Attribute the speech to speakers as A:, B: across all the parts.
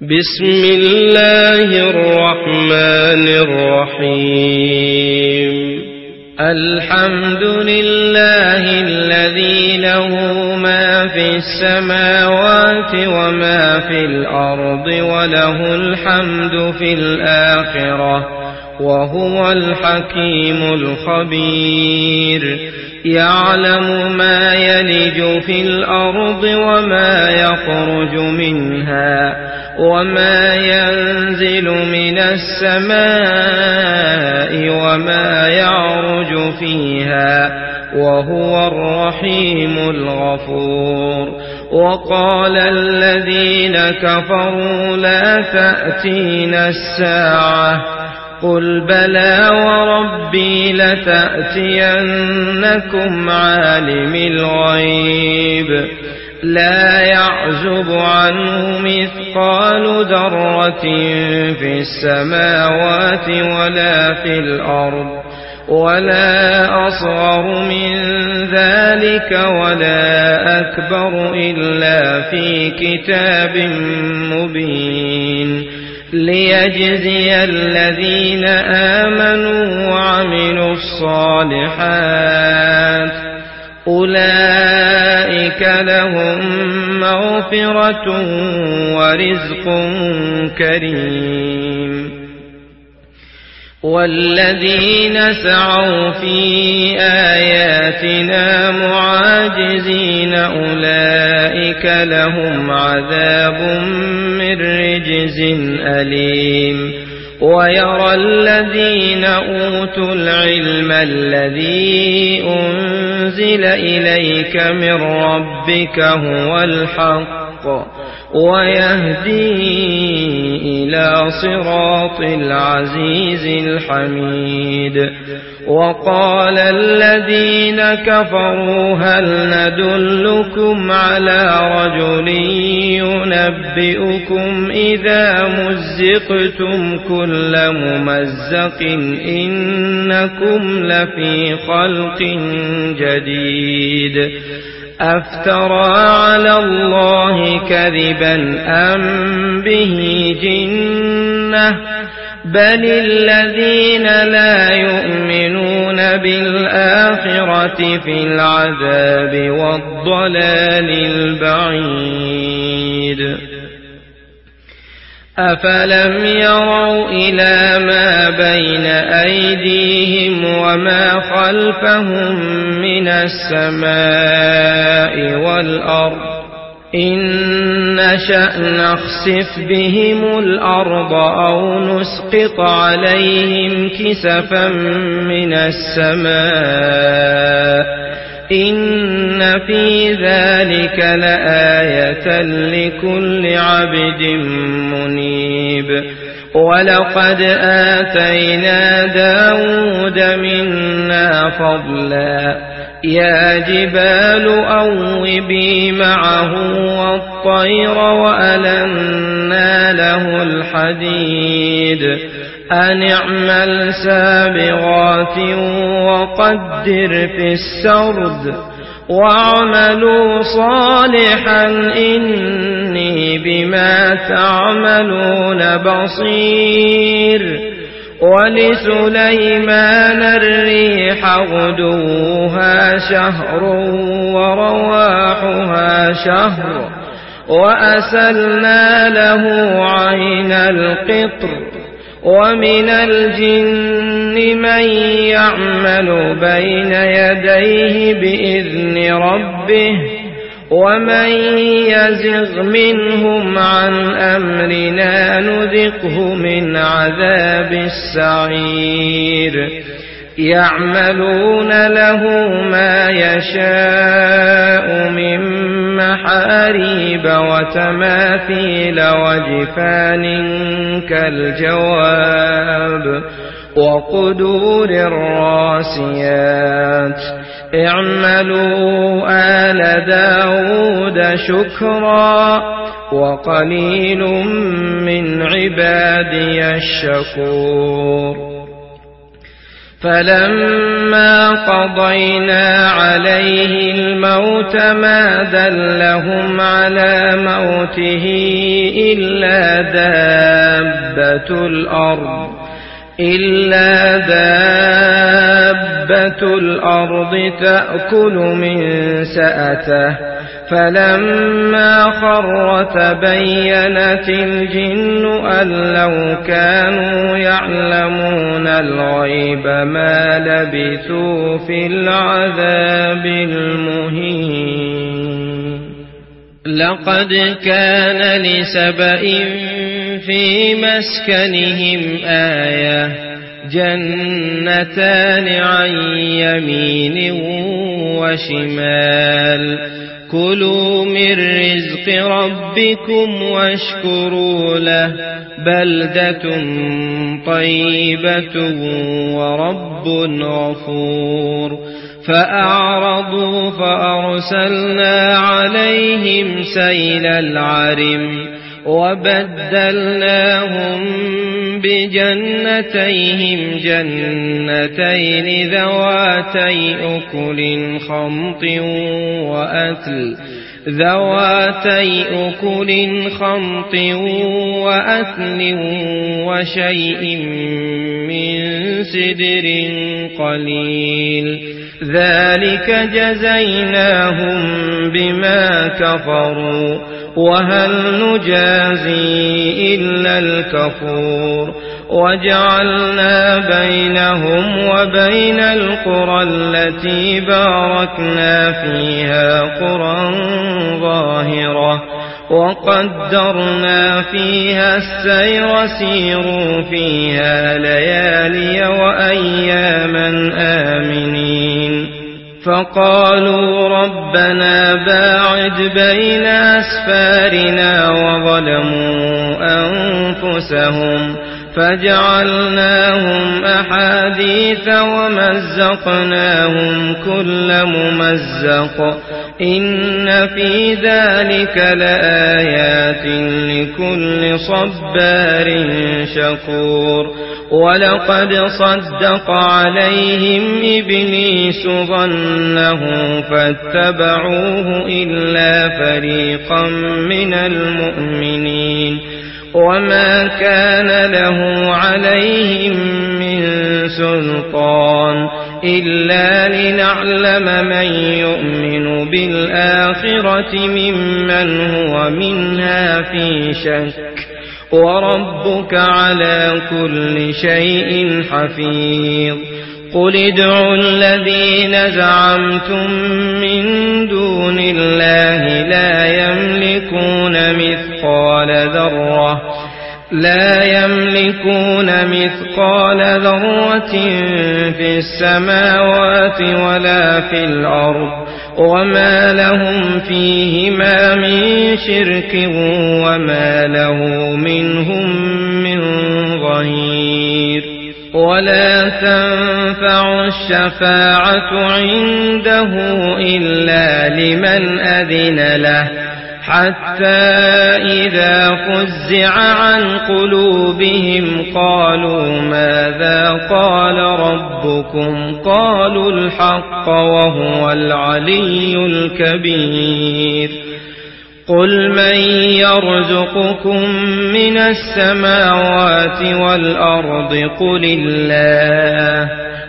A: بسم الله الرحمن الرحيم الحمد لله الذي له ما في السماوات وما في الأرض وله الحمد في الآخرة وهو الحكيم الخبير يعلم ما يلج في الأرض وما يخرج منها وما ينزل من السماء وما يعرج فيها وهو الرحيم الغفور وقال الذين كفروا لا تأتينا الساعة قل بلى وربي لتأتينكم عالم الغيب لا يعزب عنه مثقال ذرة في السماوات ولا في الأرض ولا أصغر من ذلك ولا أكبر إلا في كتاب مبين ليجزي الذين آمنوا وعملوا الصالحات أولئك لهم مغفرة ورزق كريم والذين سعوا في آياتنا معاجزين أولئك لهم عذاب من رجز أليم ويرى الذين أوتوا العلم الذي أنزل إليك من ربك هو الحق ويهدي إلى صراط العزيز الحميد وقال الذين كفروا هل ندلكم على رجل ينبئكم إذا مزقتم كل ممزق إنكم لفي خلق جديد أفترى على الله كذبا أم به جنة بل الذين لا يؤمنون بالآخرة في العذاب والضلال البعيد أفلم يروا إلى ما بين أيديهم وما خلفهم من السماء والأرض إن نشأ نخسف بهم الأرض أو نسقط عليهم كسفا من السماء إن في ذلك لآية لكل عبد منيب ولقد آتينا داود منا فضلا يا جبال أوبي معه والطير وألنا له الحديد أن اعمل سابغات وقدر في السرد واعملوا صالحا إني بما تعملون بصير ولسليمان الريح غدوها شهر ورواحها شهر وأسلنا له عين القطر ومن الجن من يعمل بين يديه بإذن ربه ومن يزغ منهم عن أمرنا نذقه من عذاب السعير يعملون له ما يشاء من محاريب وتماثيل وجفان كالجواب وقدور الراسيات اعملوا آل داود شكرا وقليل من عبادي الشكور فلما قضينا عليه الموت ما دلهم على موته إلا دابة الأرض تأكل من سأته فلما خر تبينت الجن أن لو كانوا يعلمون الغيب ما لبثوا في العذاب المهين. لقد كان لسبإ في مسكنهم آية جنتان عن يمين وشمال كلوا من رزق ربكم واشكروا له بلدة طيبة ورب غفور. فأعرضوا فأرسلنا عليهم سيل العرم وبدلناهم بجنتيهم جنتين ذواتي أكل خمط وأثل وشيء من سدر قليل ذلك جزيناهم بما كفروا وهل نجازي إلا الكفور. وجعلنا بينهم وبين القرى التي باركنا فيها قرى ظاهرة وقدرنا فيها السير سيروا فيها ليالي وأياما آمنين. فقالوا ربنا باعد بين أسفارنا وظلموا أنفسهم فجعلناهم أحاديث ومزقناهم كل ممزق إن في ذلك لآيات لكل صبار شكور. ولقد صدق عليهم إبليس ظنه فاتبعوه إلا فريقا من المؤمنين وما كان له عليهم من سلطان إلا لنعلم من يؤمن بالآخرة ممن هو منها في شك وربك على كل شيء حفيظ. قل ادعوا الذين زعمتم من دون الله لا يملكون مثقال ذرة في السماوات ولا في الأرض وما لهم فيهما من شرك وما له منهم من ظهير. ولا تنفع الشفاعة عنده إلا لمن أذن له حتى إذا فزع عن قلوبهم قالوا ماذا قال ربكم قالوا الحق وهو العلي الكبير. قل من يرزقكم من السماوات والأرض قل الله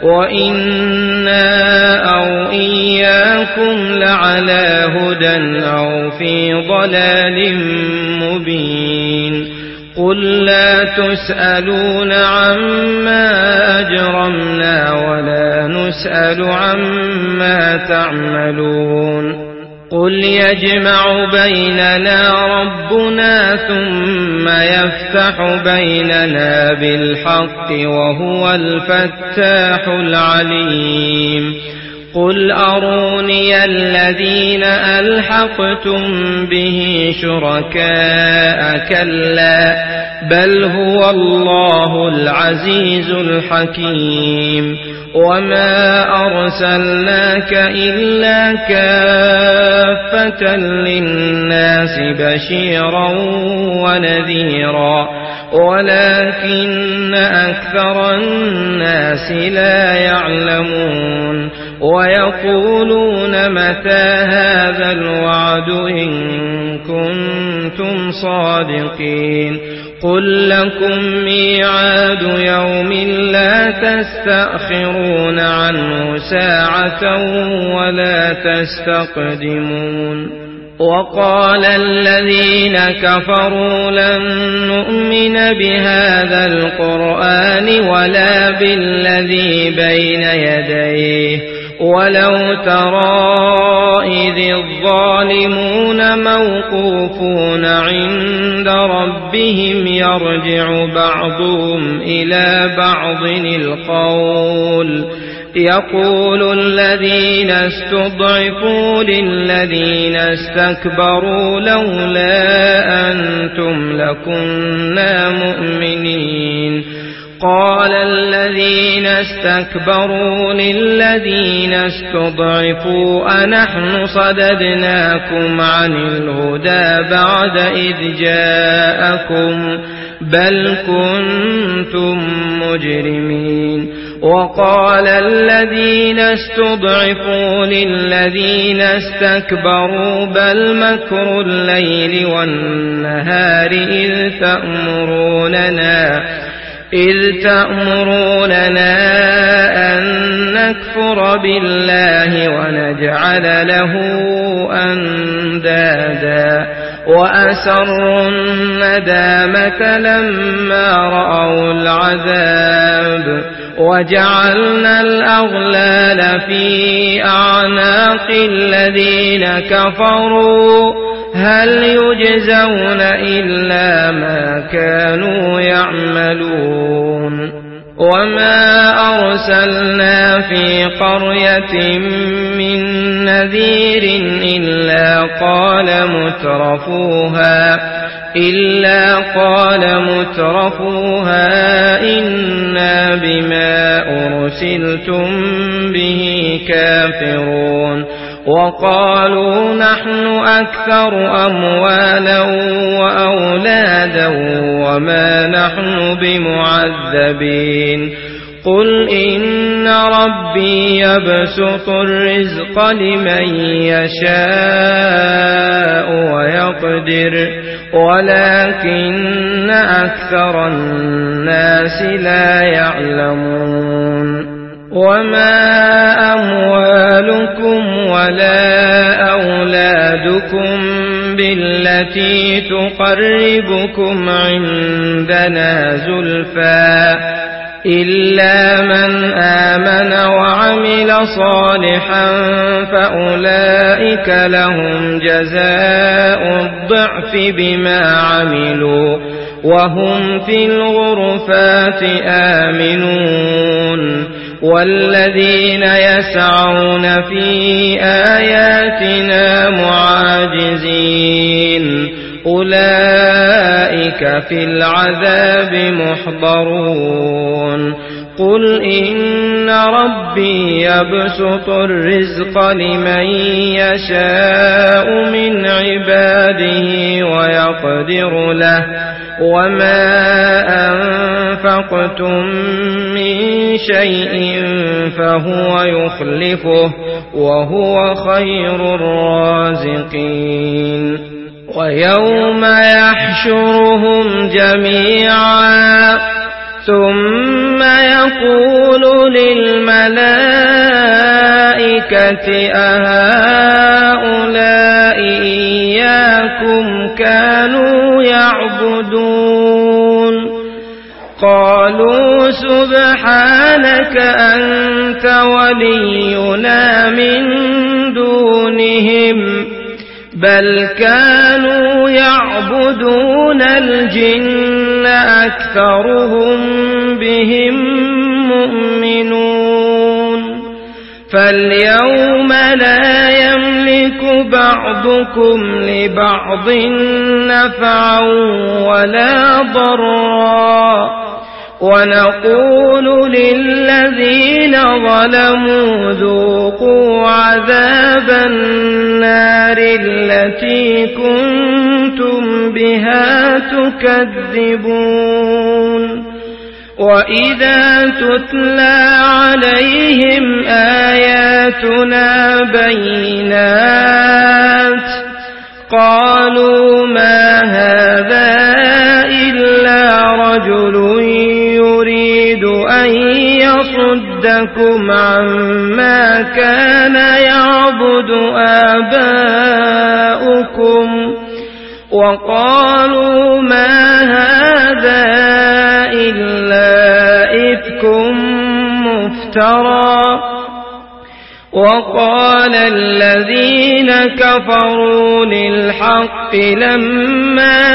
A: وإنا أو إياكم لعلى هدى أو في ضلال مبين. قل لا تسألون عما أجرمنا ولا نسأل عما تعملون. قل يجمع بيننا ربنا ثم يفتح بيننا بالحق وهو الفتاح العليم. قل أروني الذين ألحقتم به شركاء كلا بل هو الله العزيز الحكيم. وما أرسلناك إلا كافة للناس بشيرا ونذيرا ولكن أكثر الناس لا يعلمون ويقولون متى هذا الوعد إن كنتم صادقين قل لكم ميعاد يوم لا تستأخرون عنه ساعة ولا تستقدمون وقال الذين كفروا لن نؤمن بهذا القرآن ولا بالذي بين يديه ولو ترى إذ الظالمون موقوفون عند ربهم يرجع بعضهم إلى بعض القول يقول الذين استضعفوا للذين استكبروا لولا أنتم لكنا مؤمنين قال الذين استكبروا للذين استضعفوا أنحن صددناكم عن الهدى بعد إذ جاءكم بل كنتم مجرمين وقال الذين استضعفوا للذين استكبروا بل مكر الليل والنهار إذ تأمروننا أن نكفر بالله ونجعل له أندادا وأسروا الندامة لما رأوا العذاب وجعلنا الأغلال في أعناق الذين كفروا هل يجزون إلا ما كانوا يعملون وما أرسلنا في قرية من نذير إلا قال مترفوها إنا بما أرسلتم به كافرون وقالوا نحن أكثر أموالا وأولادا وما نحن بمعذبين قل إن ربي يبسط الرزق لمن يشاء ويقدر ولكن أكثر الناس لا يعلمون وما أموالكم ولا أولادكم بالتي تقربكم عندنا زلفى إلا من آمن وعمل صالحا فأولئك لهم جزاء الضعف بما عملوا وهم في الغرفات آمنون والذين يسعون في آياتنا معاجزين أولئك في العذاب محضرون قل إن ربي يبسط الرزق لمن يشاء من عباده ويقدر له وما أنفقتم من شيء فهو يخلفه وهو خير الرازقين ويوم يحشرهم جميعا ثم يقول للملائكة أهؤلاء إياكم كانوا يعبدون قالوا سبحانك أنت ولينا من دونهم بل كانوا يعبدون الجن أكثرهم بهم مؤمنون فاليوم لا يملك بعضكم لبعض نفعا ولا ضرا ونقول للذين ظلموا ذوقوا عذاب النار التي كنتم بها تكذبون وإذا تتلى عليهم آياتنا بينات قالوا ما هذا إلا رجل يريد أن يصدكم عما كان يعبد آباؤكم وقالوا ما هذا إلا إفك مفترى وقال الذين كفروا للحق لما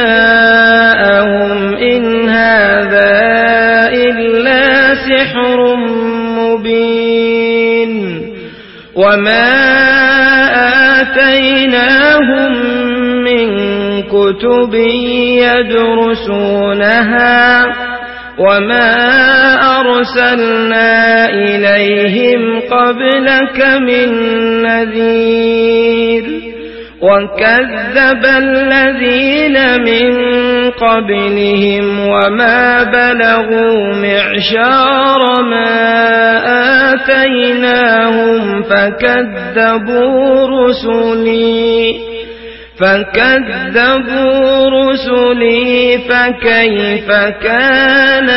A: جاءهم إن هذا إلا سحر مبين وما آتيناهم من كتب يدرسونها وما أرسلنا إليهم قبلك من نذير وكذب الذين من قبلهم وما بلغوا معشار ما آتيناهم فكذبوا رسلي فكيف كان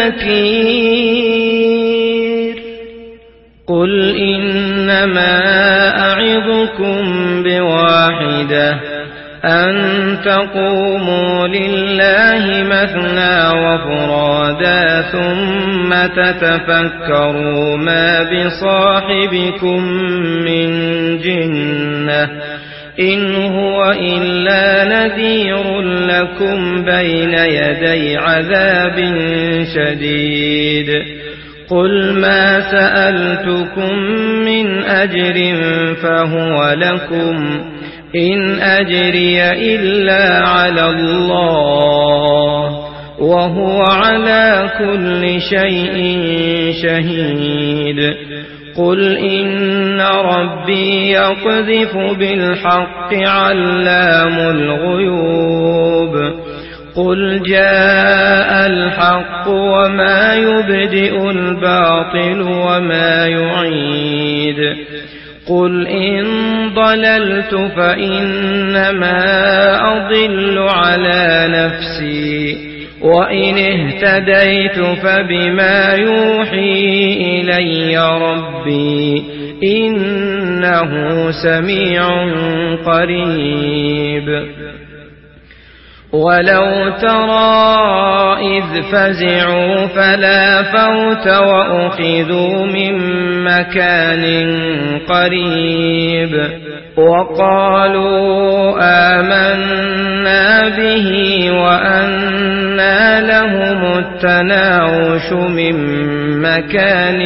A: نكير قل إنما أعظكم بواحدة أن تقوموا لله مثنى وفرادا ثم تتفكروا ما بصاحبكم من جنة إن هو إلا نذير لكم بين يدي عذاب شديد قل ما سألتكم من أجر فهو لكم إن أجري إلا على الله وهو على كل شيء شهيد قل إن ربي يقذف بالحق علام الغيوب قل جاء الحق وما يبدئ الباطل وما يعيد قل إن ضللت فإنما أضل على نفسي وإن اهتديت فبما يوحي إلي ربي إنه سميع قريب ولو ترى إذ فزعوا فلا فوت وأخذوا من مكان قريب وقالوا آمنا به وأنى لهم التناوش من مكان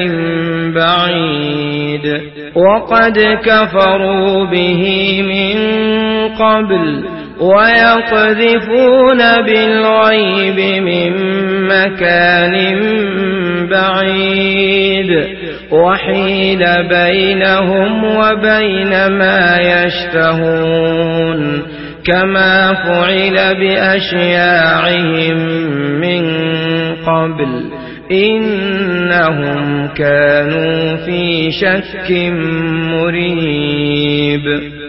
A: بعيد وقد كفروا به من قبل ويقذفون بالغيب من مكان بعيد وحيل بينهم وبين ما يشتهون كما فعل بأشياعهم من قبل إنهم كانوا في شك مريب